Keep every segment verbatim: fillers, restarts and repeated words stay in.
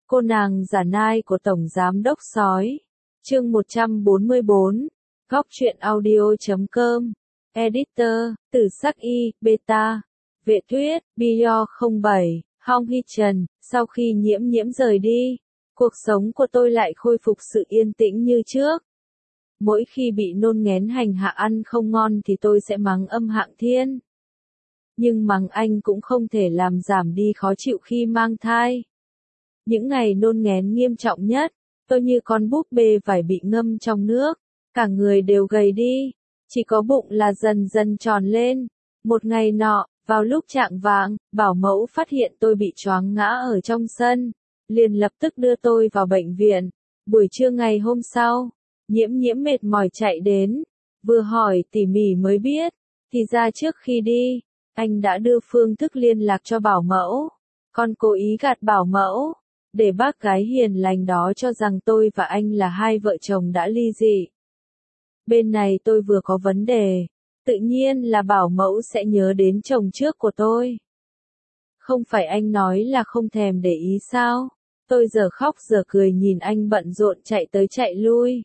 Cô nàng giả nai của Tổng Giám Đốc Sói. Chương một trăm bốn mươi bốn. Góc truyện audio chấm com. Editor, Tử Sắc Y, Beta. Vệ Tuyết, Bio không bảy, Hong Hi Trần. Sau khi Nhiễm Nhiễm rời đi, cuộc sống của tôi lại khôi phục sự yên tĩnh như trước. Mỗi khi bị nôn nghén hành hạ ăn không ngon thì tôi sẽ mắng Âm Hạng Thiên. Nhưng mắng anh cũng không thể làm giảm đi khó chịu khi mang thai. Những ngày nôn nghén nghiêm trọng nhất, tôi như con búp bê phải bị ngâm trong nước, cả người đều gầy đi, chỉ có bụng là dần dần tròn lên. Một ngày nọ, vào lúc chạng vạng, bảo mẫu phát hiện tôi bị choáng ngã ở trong sân, liền lập tức đưa tôi vào bệnh viện. Buổi trưa ngày hôm sau, Nhiễm Nhiễm mệt mỏi chạy đến, vừa hỏi tỉ mỉ mới biết, thì ra trước khi đi, anh đã đưa phương thức liên lạc cho bảo mẫu, còn cố ý gạt bảo mẫu, để bác gái hiền lành đó cho rằng tôi và anh là hai vợ chồng đã ly dị. Bên này tôi vừa có vấn đề, tự nhiên là bảo mẫu sẽ nhớ đến chồng trước của tôi. Không phải anh nói là không thèm để ý sao? Tôi giờ khóc giờ cười nhìn anh bận rộn chạy tới chạy lui.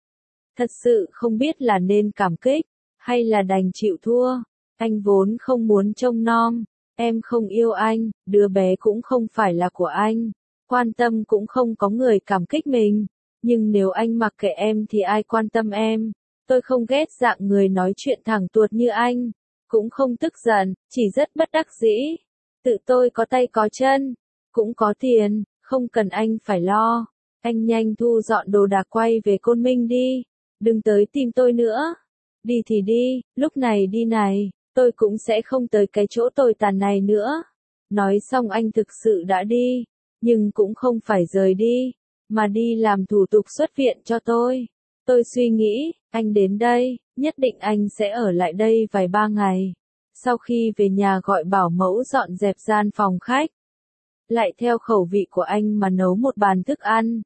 Thật sự không biết là nên cảm kích, hay là đành chịu thua. Anh vốn không muốn trông nom, em không yêu anh, đứa bé cũng không phải là của anh. Quan tâm cũng không có người cảm kích mình, nhưng nếu anh mặc kệ em thì ai quan tâm em. Tôi không ghét dạng người nói chuyện thẳng tuột như anh, cũng không tức giận, chỉ rất bất đắc dĩ. Tự tôi có tay có chân, cũng có tiền, không cần anh phải lo. Anh nhanh thu dọn đồ đạc quay về Côn Minh đi, đừng tới tìm tôi nữa. Đi thì đi, lúc này đi này, tôi cũng sẽ không tới cái chỗ tồi tàn này nữa. Nói xong anh thực sự đã đi. Nhưng cũng không phải rời đi, mà đi làm thủ tục xuất viện cho tôi. Tôi suy nghĩ, anh đến đây, nhất định anh sẽ ở lại đây vài ba ngày. Sau khi về nhà gọi bảo mẫu dọn dẹp gian phòng khách. Lại theo khẩu vị của anh mà nấu một bàn thức ăn.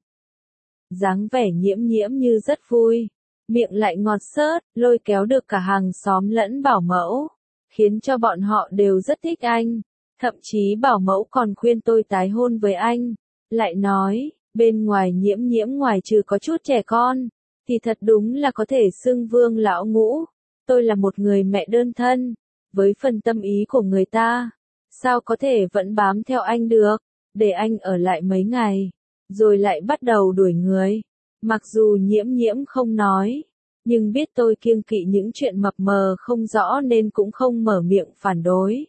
Dáng vẻ Nhiễm Nhiễm như rất vui, miệng lại ngọt xớt, lôi kéo được cả hàng xóm lẫn bảo mẫu, khiến cho bọn họ đều rất thích anh. Thậm chí bảo mẫu còn khuyên tôi tái hôn với anh, lại nói, bên ngoài Nhiễm Nhiễm ngoài trừ có chút trẻ con, thì thật đúng là có thể xưng vương lão ngũ. Tôi là một người mẹ đơn thân, với phần tâm ý của người ta, sao có thể vẫn bám theo anh được, để anh ở lại mấy ngày, rồi lại bắt đầu đuổi người. Mặc dù Nhiễm Nhiễm không nói, nhưng biết tôi kiêng kỵ những chuyện mập mờ không rõ nên cũng không mở miệng phản đối.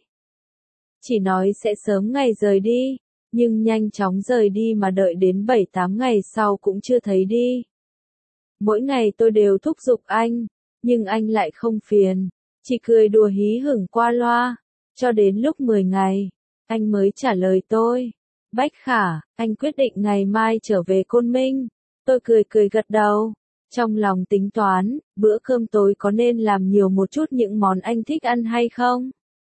Chỉ nói sẽ sớm ngày rời đi, nhưng nhanh chóng rời đi mà đợi đến bảy tám ngày sau cũng chưa thấy đi. Mỗi ngày tôi đều thúc giục anh, nhưng anh lại không phiền, chỉ cười đùa hí hửng qua loa, cho đến lúc mười ngày, anh mới trả lời tôi. Bách Khả, anh quyết định ngày mai trở về Côn Minh. Tôi cười cười gật đầu, trong lòng tính toán, bữa cơm tối có nên làm nhiều một chút những món anh thích ăn hay không?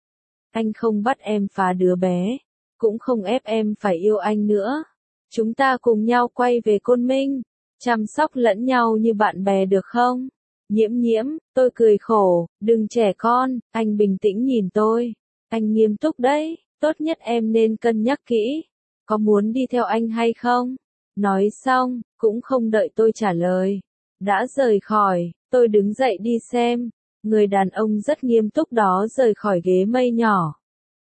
Anh không bắt em phá đứa bé, cũng không ép em phải yêu anh nữa. Chúng ta cùng nhau quay về Côn Minh, chăm sóc lẫn nhau như bạn bè được không? Nhiễm Nhiễm, tôi cười khổ, đừng trẻ con, anh bình tĩnh nhìn tôi. Anh nghiêm túc đấy, tốt nhất em nên cân nhắc kỹ. Có muốn đi theo anh hay không? Nói xong, cũng không đợi tôi trả lời. Đã rời khỏi, tôi đứng dậy đi xem. Người đàn ông rất nghiêm túc đó rời khỏi ghế mây nhỏ.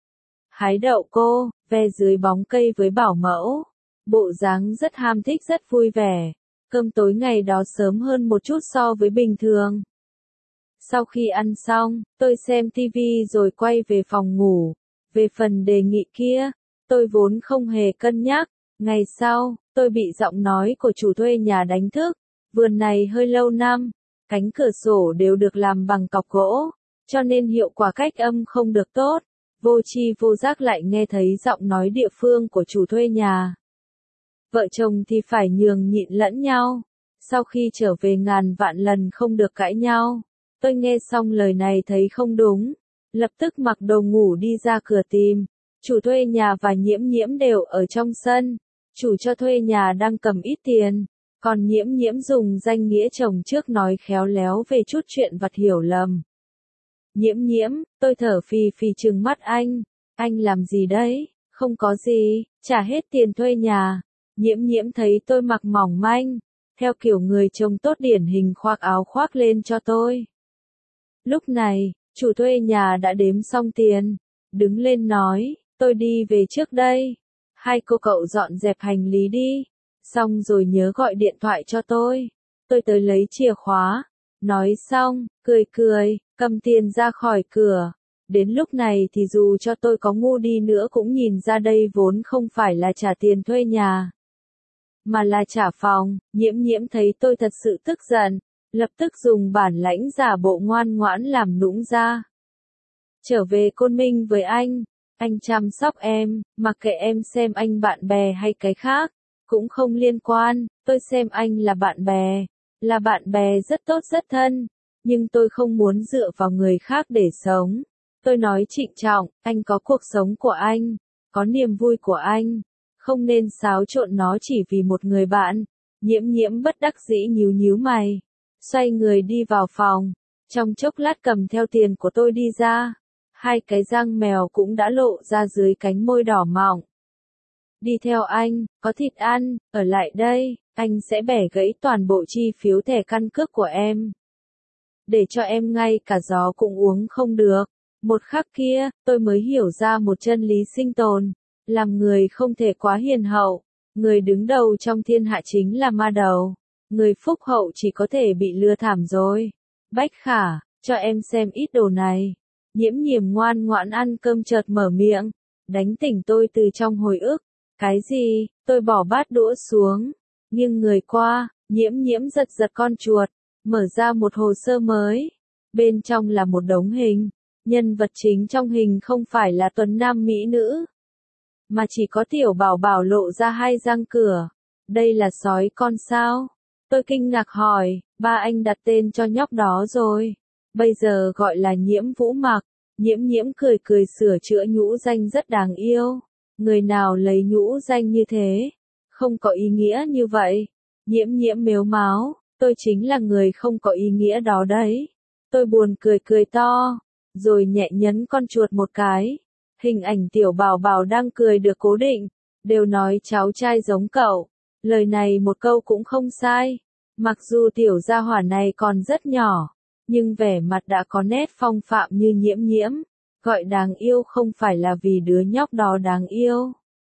Hái đậu cô, ve dưới bóng cây với bảo mẫu. Bộ dáng rất ham thích rất vui vẻ. Cơm tối ngày đó sớm hơn một chút so với bình thường. Sau khi ăn xong, tôi xem tivi rồi quay về phòng ngủ. Về phần đề nghị kia, tôi vốn không hề cân nhắc. Ngày sau, tôi bị giọng nói của chủ thuê nhà đánh thức. Vườn này hơi lâu năm. Cánh cửa sổ đều được làm bằng cọc gỗ, cho nên hiệu quả cách âm không được tốt. Vô tri vô giác lại nghe thấy giọng nói địa phương của chủ thuê nhà. Vợ chồng thì phải nhường nhịn lẫn nhau. Sau khi trở về ngàn vạn lần không được cãi nhau. Tôi nghe xong lời này thấy không đúng. Lập tức mặc đồ ngủ đi ra cửa tìm. Chủ thuê nhà và Nhiễm Nhiễm đều ở trong sân. Chủ cho thuê nhà đang cầm ít tiền. Còn Nhiễm Nhiễm dùng danh nghĩa chồng trước nói khéo léo về chút chuyện vặt hiểu lầm. Nhiễm Nhiễm, tôi thở phì phì trừng mắt anh. Anh làm gì đấy? Không có gì, trả hết tiền thuê nhà. Nhiễm nhiễm thấy tôi mặc mỏng manh, theo kiểu người trông tốt điển hình khoác áo khoác lên cho tôi. Lúc này, chủ thuê nhà đã đếm xong tiền, đứng lên nói, tôi đi về trước đây. Hai cô cậu dọn dẹp hành lý đi, xong rồi nhớ gọi điện thoại cho tôi. Tôi tới lấy chìa khóa, nói xong, cười cười, cầm tiền ra khỏi cửa. Đến lúc này thì dù cho tôi có ngu đi nữa cũng nhìn ra đây vốn không phải là trả tiền thuê nhà, mà là trả phòng. Nhiễm nhiễm thấy tôi thật sự tức giận, lập tức dùng bản lãnh giả bộ ngoan ngoãn làm nũng ra. Trở về Côn Minh với anh, anh chăm sóc em, mặc kệ em xem anh bạn bè hay cái khác, cũng không liên quan, tôi xem anh là bạn bè, là bạn bè rất tốt rất thân, nhưng tôi không muốn dựa vào người khác để sống. Tôi nói trịnh trọng, anh có cuộc sống của anh, có niềm vui của anh, không nên xáo trộn nó chỉ vì một người bạn. Nhiễm nhiễm bất đắc dĩ nhíu nhíu mày, xoay người đi vào phòng, trong chốc lát cầm theo tiền của tôi đi ra, hai cái răng mèo cũng đã lộ ra dưới cánh môi đỏ mọng. Đi theo anh, có thịt ăn, ở lại đây, anh sẽ bẻ gãy toàn bộ chi phiếu thẻ căn cước của em. Để cho em ngay cả gió cũng uống không được. Một khắc kia, tôi mới hiểu ra một chân lý sinh tồn, làm người không thể quá hiền hậu, người đứng đầu trong thiên hạ chính là ma đầu, người phúc hậu chỉ có thể bị lừa thảm rồi. Bách Khả, cho em xem ít đồ này. Nhiễm nhiễm ngoan ngoãn ăn cơm chợt mở miệng, đánh tỉnh tôi từ trong hồi ức. Cái gì? Tôi bỏ bát đũa xuống, nghiêng người qua, nhiễm nhiễm giật giật con chuột, mở ra một hồ sơ mới. Bên trong là một đống hình. Nhân vật chính trong hình không phải là tuấn nam mỹ nữ, mà chỉ có tiểu bảo bảo lộ ra hai răng cửa. Đây là sói con sao? Tôi kinh ngạc hỏi, ba anh đặt tên cho nhóc đó rồi. Bây giờ gọi là Nhiễm Vũ Mặc. Nhiễm nhiễm cười cười sửa chữa nhũ danh rất đáng yêu. Người nào lấy nhũ danh như thế? Không có ý nghĩa như vậy. Nhiễm nhiễm mếu máo, tôi chính là người không có ý nghĩa đó đấy. Tôi buồn cười cười to, rồi nhẹ nhấn con chuột một cái. Hình ảnh tiểu bảo bảo đang cười được cố định, đều nói cháu trai giống cậu. Lời này một câu cũng không sai. Mặc dù tiểu gia hỏa này còn rất nhỏ, nhưng vẻ mặt đã có nét phong phạm như nhiễm nhiễm. Gọi đáng yêu không phải là vì đứa nhóc đó đáng yêu,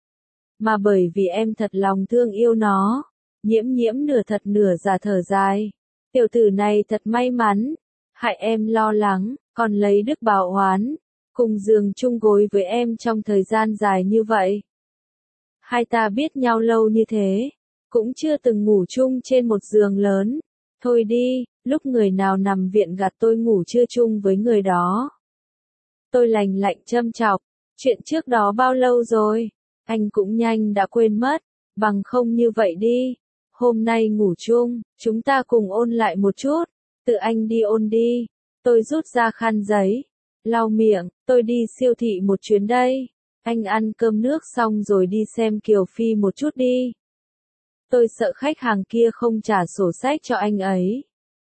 mà bởi vì em thật lòng thương yêu nó. Nhiễm nhiễm nửa thật nửa giả thở dài. Tiểu tử này thật may mắn, hại em lo lắng, còn lấy đức báo oán, cùng giường chung gối với em trong thời gian dài như vậy. Hai ta biết nhau lâu như thế, cũng chưa từng ngủ chung trên một giường lớn. Thôi đi, lúc người nào nằm viện gạt tôi ngủ chưa chung với người đó. Tôi lành lạnh châm chọc, chuyện trước đó bao lâu rồi, anh cũng nhanh đã quên mất, bằng không như vậy đi. Hôm nay ngủ chung, chúng ta cùng ôn lại một chút, tự anh đi ôn đi. Tôi rút ra khăn giấy, lau miệng, tôi đi siêu thị một chuyến đây. Anh ăn cơm nước xong rồi đi xem Kiều Phi một chút đi. Tôi sợ khách hàng kia không trả sổ sách cho anh ấy.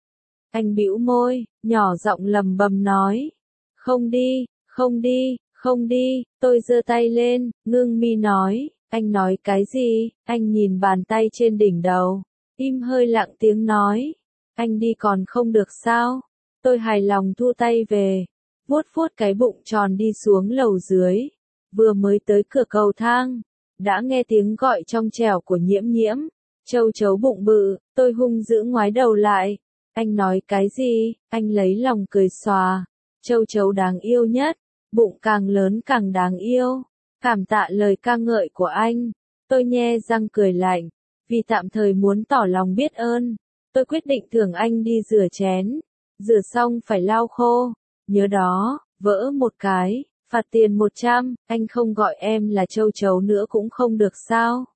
Anh bĩu môi, nhỏ giọng lầm bầm nói. Không đi, không đi, không đi. Tôi giơ tay lên, ngưng mi nói. Anh nói cái gì? Anh nhìn bàn tay trên đỉnh đầu. Im hơi lặng tiếng nói. Anh đi còn không được sao? Tôi hài lòng thu tay về, vuốt vuốt cái bụng tròn đi xuống lầu dưới. Vừa mới tới cửa cầu thang, đã nghe tiếng gọi trong trẻo của nhiễm nhiễm. Châu chấu bụng bự, tôi hung dữ ngoái đầu lại. Anh nói cái gì? Anh lấy lòng cười xòa. Châu chấu đáng yêu nhất, bụng càng lớn càng đáng yêu. Cảm tạ lời ca ngợi của anh. Tôi nhe răng cười lạnh, vì tạm thời muốn tỏ lòng biết ơn. Tôi quyết định thưởng anh đi rửa chén. Rửa xong phải lau khô. Nhớ đó, vỡ một cái, phạt tiền một trăm, anh không gọi em là châu chấu nữa cũng không được sao?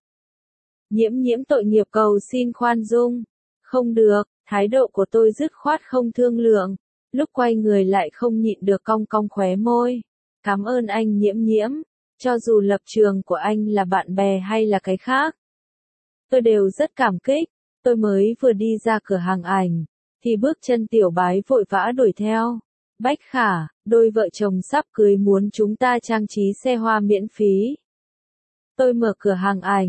Nhiễm nhiễm tội nghiệp cầu xin khoan dung. Không được, thái độ của tôi dứt khoát không thương lượng. Lúc quay người lại không nhịn được cong cong khóe môi. Cảm ơn anh nhiễm nhiễm, cho dù lập trường của anh là bạn bè hay là cái khác. Tôi đều rất cảm kích. Tôi mới vừa đi ra cửa hàng ảnh, thì bước chân tiểu bái vội vã đuổi theo. Bách Khả, đôi vợ chồng sắp cưới muốn chúng ta trang trí xe hoa miễn phí. Tôi mở cửa hàng ảnh,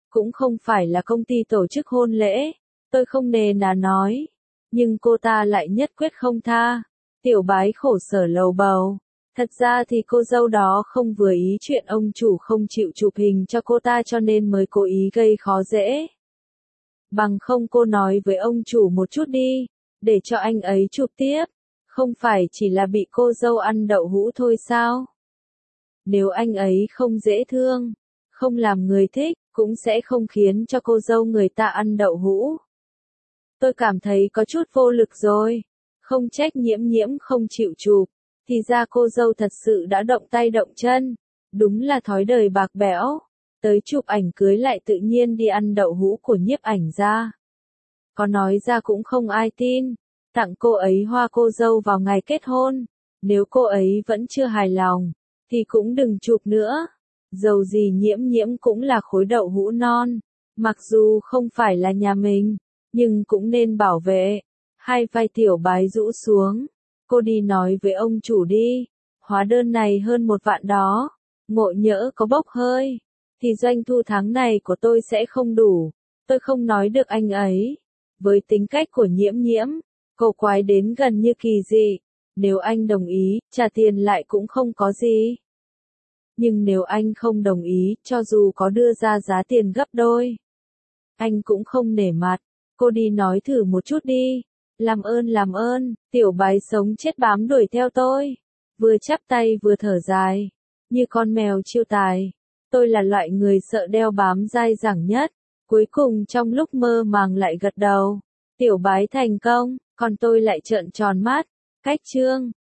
cũng không phải là công ty tổ chức hôn lễ. Tôi không nề nà nói. Nhưng cô ta lại nhất quyết không tha. Tiểu bái khổ sở lầu bầu. Thật ra thì cô dâu đó không vừa ý chuyện ông chủ không chịu chụp hình cho cô ta cho nên mới cố ý gây khó dễ. Bằng không cô nói với ông chủ một chút đi, để cho anh ấy chụp tiếp. Không phải chỉ là bị cô dâu ăn đậu hũ thôi sao? Nếu anh ấy không dễ thương, không làm người thích, cũng sẽ không khiến cho cô dâu người ta ăn đậu hũ. Tôi cảm thấy có chút vô lực rồi. Không trách Nhiễm Nhiễm không chịu chụp. Thì ra cô dâu thật sự đã động tay động chân. Đúng là thói đời bạc bẽo. Tới chụp ảnh cưới lại tự nhiên đi ăn đậu hũ của nhiếp ảnh gia. Có nói ra cũng không ai tin. Tặng cô ấy hoa cô dâu vào ngày kết hôn. Nếu cô ấy vẫn chưa hài lòng, thì cũng đừng chụp nữa. Dầu gì Nhiễm Nhiễm cũng là khối đậu hũ non. Mặc dù không phải là nhà mình, nhưng cũng nên bảo vệ. Hai vai tiểu bái rũ xuống. Cô đi nói với ông chủ đi. Hóa đơn này hơn một vạn đó. Ngộ nhỡ có bốc hơi, thì doanh thu tháng này của tôi sẽ không đủ. Tôi không nói được anh ấy. Với tính cách của Nhiễm Nhiễm, cô quái đến gần như kỳ dị. Nếu anh đồng ý, trả tiền lại cũng không có gì. Nhưng nếu anh không đồng ý, cho dù có đưa ra giá tiền gấp đôi, anh cũng không nể mặt. Cô đi nói thử một chút đi. Làm ơn làm ơn, tiểu bái sống chết bám đuổi theo tôi. Vừa chắp tay vừa thở dài. Như con mèo chiêu tài. Tôi là loại người sợ đeo bám dai dẳng nhất. Cuối cùng trong lúc mơ màng lại gật đầu. Tiểu bái thành công, còn tôi lại trợn tròn mắt. Cách chương